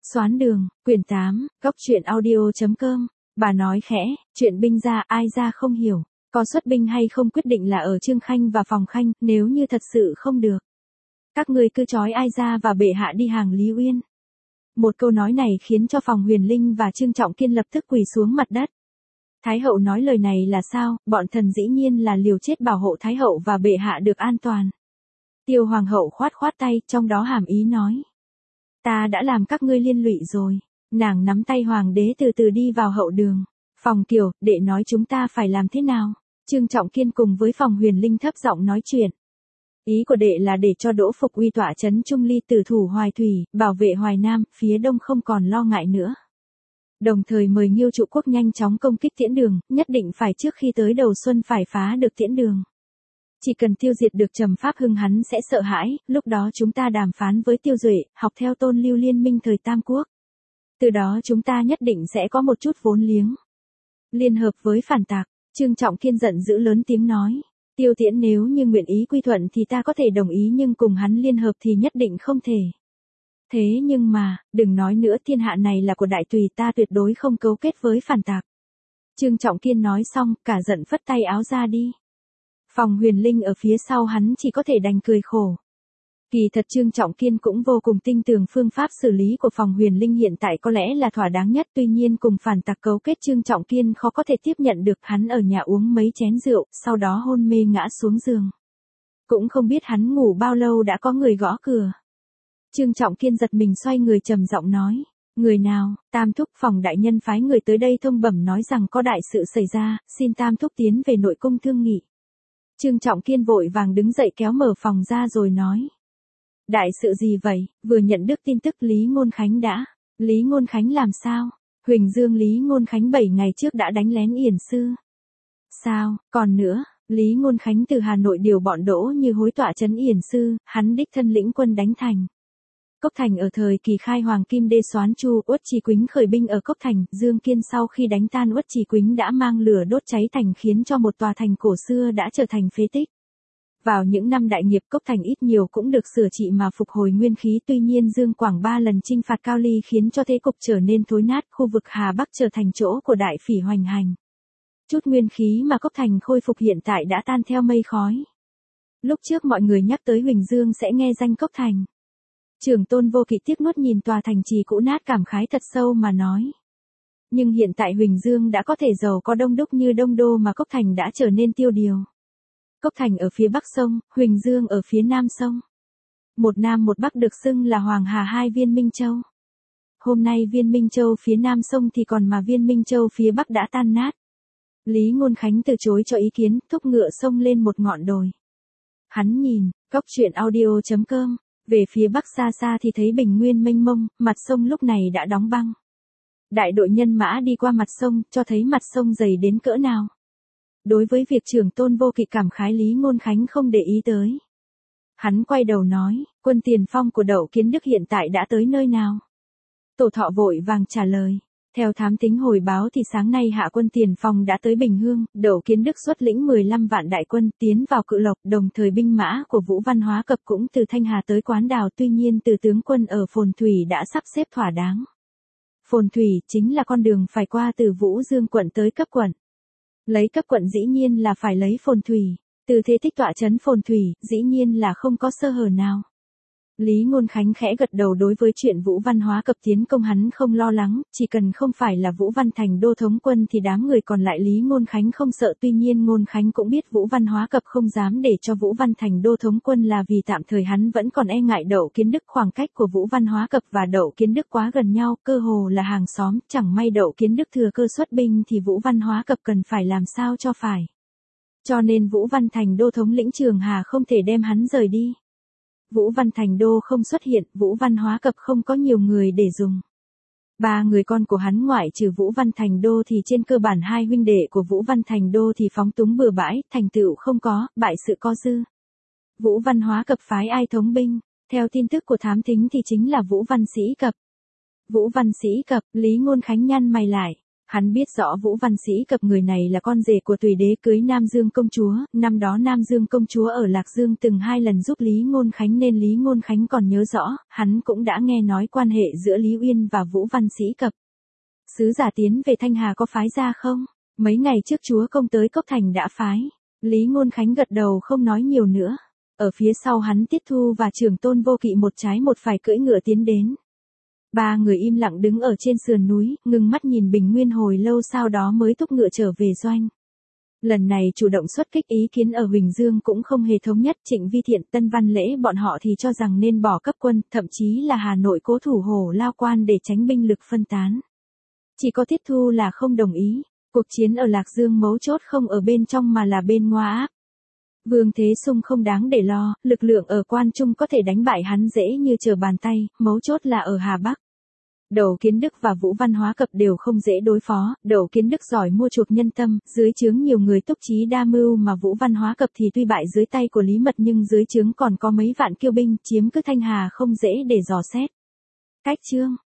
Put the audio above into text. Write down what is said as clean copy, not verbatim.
Xoán đường, quyển 8, góc truyện audio.com. Bà nói khẽ, chuyện binh ra ai ra không hiểu. Có xuất binh hay không quyết định là ở Trương Khanh và Phòng Khanh, nếu như thật sự không được. Các ngươi cứ trói ai ra và bệ hạ đi hàng Lý Uyên. Một câu nói này khiến cho Phòng Huyền Linh và Trương Trọng Kiên lập tức quỳ xuống mặt đất. Thái hậu nói lời này là sao, bọn thần dĩ nhiên là liều chết bảo hộ Thái hậu và bệ hạ được an toàn. Tiêu Hoàng hậu khoát khoát tay, trong đó hàm ý nói. Ta đã làm các ngươi liên lụy rồi. Nàng nắm tay Hoàng đế từ từ đi vào hậu đường. Phòng Kiều, đệ nói chúng ta phải làm thế nào? Trương Trọng Kiên cùng với Phòng Huyền Linh thấp giọng nói chuyện. Ý của đệ là để cho Đỗ Phục Uy tọa trấn Trung Ly tử thủ Hoài Thủy, bảo vệ Hoài Nam, phía đông không còn lo ngại nữa. Đồng thời mời Nghiêu Trụ Quốc nhanh chóng công kích Tiễn Đường, nhất định phải trước khi tới đầu xuân phải phá được Tiễn Đường. Chỉ cần tiêu diệt được Trầm Pháp Hưng hắn sẽ sợ hãi, lúc đó chúng ta đàm phán với Tiêu Duệ, học theo Tôn Lưu liên minh thời Tam Quốc. Từ đó chúng ta nhất định sẽ có một chút vốn liếng. Liên hợp với phản tặc, Trương Trọng Kiên giận dữ lớn tiếng nói. Tiêu Tiễn nếu như nguyện ý quy thuận thì ta có thể đồng ý nhưng cùng hắn liên hợp thì nhất định không thể. Thế nhưng mà, đừng nói nữa thiên hạ này là của đại tùy ta tuyệt đối không cấu kết với phản tặc. Trương Trọng Kiên nói xong, cả giận phất tay áo ra đi. Phòng Huyền Linh ở phía sau hắn chỉ có thể đành cười khổ. Kỳ thật Trương Trọng Kiên cũng vô cùng tin tưởng phương pháp xử lý của Phòng Huyền Linh hiện tại có lẽ là thỏa đáng nhất, tuy nhiên cùng phản tặc cấu kết Trương Trọng Kiên khó có thể tiếp nhận được. Hắn ở nhà uống mấy chén rượu, sau đó hôn mê ngã xuống giường. Cũng không biết hắn ngủ bao lâu đã có người gõ cửa. Trương Trọng Kiên giật mình xoay người trầm giọng nói. Người nào? Tam thúc. Phòng đại nhân phái người tới đây thông bẩm nói rằng có đại sự xảy ra, xin Tam thúc tiến về nội cung thương nghị. Trương Trọng Kiên vội vàng đứng dậy kéo mở phòng ra rồi nói. Đại sự gì vậy? Vừa nhận được tin tức Lý Ngôn Khánh đã. Lý Ngôn Khánh làm sao? Huỳnh Dương Lý Ngôn Khánh 7 ngày trước đã đánh lén Yển Sư. Sao? Còn nữa, Lý Ngôn Khánh từ Hà Nội điều bọn Đỗ Như Hối tọa trấn Yển Sư, hắn đích thân lĩnh quân đánh thành. Cốc Thành ở thời kỳ khai hoàng Kim Đê Soán Chu, Uất Trì Quýnh khởi binh ở Cốc Thành, Dương Kiên sau khi đánh tan Uất Trì Quýnh đã mang lửa đốt cháy thành khiến cho một tòa thành cổ xưa đã trở thành phế tích. Vào những năm đại nghiệp Cốc Thành ít nhiều cũng được sửa trị mà phục hồi nguyên khí, tuy nhiên Dương Quảng 3 lần chinh phạt Cao Ly khiến cho thế cục trở nên thối nát, khu vực Hà Bắc trở thành chỗ của đại phỉ hoành hành. Chút nguyên khí mà Cốc Thành khôi phục hiện tại đã tan theo mây khói. Lúc trước mọi người nhắc tới Huỳnh Dương sẽ nghe danh Cốc Thành. Trưởng Tôn Vô Kỵ tiếc nuốt nhìn tòa thành trì cũ nát cảm khái thật sâu mà nói. Nhưng hiện tại Huỳnh Dương đã có thể giàu có đông đúc như Đông Đô mà Cốc Thành đã trở nên tiêu điều. Cốc Thành ở phía bắc sông, Huỳnh Dương ở phía nam sông. Một nam một bắc được xưng là Hoàng Hà hai viên Minh Châu. Hôm nay viên Minh Châu phía nam sông thì còn mà viên Minh Châu phía bắc đã tan nát. Lý Ngôn Khánh từ chối cho ý kiến, thúc ngựa sông lên một ngọn đồi. Hắn nhìn, góc truyện audio.com. Về phía bắc xa xa thì thấy bình nguyên mênh mông, mặt sông lúc này đã đóng băng. Đại đội nhân mã đi qua mặt sông, cho thấy mặt sông dày đến cỡ nào. Đối với việc Trưởng Tôn Vô Kỵ cảm khái Lý Ngôn Khánh không để ý tới. Hắn quay đầu nói, quân tiền phong của Đậu Kiến Đức hiện tại đã tới nơi nào? Tổ Thọ vội vàng trả lời. Theo thám tính hồi báo thì sáng nay hạ quân tiền phong đã tới Bình Hương, Đậu Kiến Đức xuất lĩnh 15 vạn đại quân tiến vào Cự Lộc, đồng thời binh mã của Vũ Văn Hóa Cập cũng từ Thanh Hà tới Quán Đào, tuy nhiên từ tướng quân ở Phồn Thủy đã sắp xếp thỏa đáng. Phồn Thủy chính là con đường phải qua từ Vũ Dương quận tới cấp quận. Lấy cấp quận dĩ nhiên là phải lấy Phồn Thủy, từ thế tích tọa trấn Phồn Thủy, dĩ nhiên là không có sơ hở nào. Lý Ngôn Khánh khẽ gật đầu, đối với chuyện Vũ Văn Hóa Cập tiến công hắn không lo lắng, chỉ cần không phải là Vũ Văn Thành Đô thống quân thì đám người còn lại Lý Ngôn Khánh không sợ, tuy nhiên Ngôn Khánh cũng biết Vũ Văn Hóa Cập không dám để cho Vũ Văn Thành Đô thống quân là vì tạm thời hắn vẫn còn e ngại Đậu Kiến Đức, khoảng cách của Vũ Văn Hóa Cập và Đậu Kiến Đức quá gần nhau, cơ hồ là hàng xóm, chẳng may Đậu Kiến Đức thừa cơ xuất binh thì Vũ Văn Hóa Cập cần phải làm sao cho phải. Cho nên Vũ Văn Thành Đô thống lĩnh Trường Hà không thể đem hắn rời đi. Vũ Văn Thành Đô không xuất hiện, Vũ Văn Hóa Cập không có nhiều người để dùng. 3 người con của hắn ngoại trừ Vũ Văn Thành Đô thì trên cơ bản 2 huynh đệ của Vũ Văn Thành Đô thì phóng túng bừa bãi, thành tựu không có, bại sự có dư. Vũ Văn Hóa Cập phái ai thống binh? Theo tin tức của thám thính thì chính là Vũ Văn Sĩ Cập. Vũ Văn Sĩ Cập, Lý Ngôn Khánh nhăn mày lại. Hắn biết rõ Vũ Văn Sĩ Cập người này là con rể của Tùy đế cưới Nam Dương công chúa, năm đó Nam Dương công chúa ở Lạc Dương từng 2 lần giúp Lý Ngôn Khánh nên Lý Ngôn Khánh còn nhớ rõ, hắn cũng đã nghe nói quan hệ giữa Lý Uyên và Vũ Văn Sĩ Cập. Sứ giả tiến về Thanh Hà có phái ra không? Mấy ngày trước chúa công tới Cốc Thành đã phái. Lý Ngôn Khánh gật đầu không nói nhiều nữa. Ở phía sau hắn Tiết Thu và Trưởng Tôn Vô Kỵ một trái một phải cưỡi ngựa tiến đến. 3 người im lặng đứng ở trên sườn núi, ngưng mắt nhìn Bình Nguyên hồi lâu sau đó mới thúc ngựa trở về doanh. Lần này chủ động xuất kích ý kiến ở Huỳnh Dương cũng không hề thống nhất, Trịnh Vi Thiện, Tân Văn Lễ bọn họ thì cho rằng nên bỏ cấp quân, thậm chí là Hà Nội cố thủ Hổ Lao Quan để tránh binh lực phân tán. Chỉ có Tiết Thu là không đồng ý, cuộc chiến ở Lạc Dương mấu chốt không ở bên trong mà là bên ngoài. Vương Thế Sung không đáng để lo, lực lượng ở Quan Trung có thể đánh bại hắn dễ như trở bàn tay, mấu chốt là ở Hà Bắc. Đậu Kiến Đức và Vũ Văn Hóa Cập đều không dễ đối phó, Đậu Kiến Đức giỏi mua chuộc nhân tâm, dưới trướng nhiều người túc trí đa mưu mà Vũ Văn Hóa Cập thì tuy bại dưới tay của Lý Mật nhưng dưới trướng còn có mấy vạn kiêu binh, chiếm cứ Thanh Hà không dễ để dò xét. Cách chương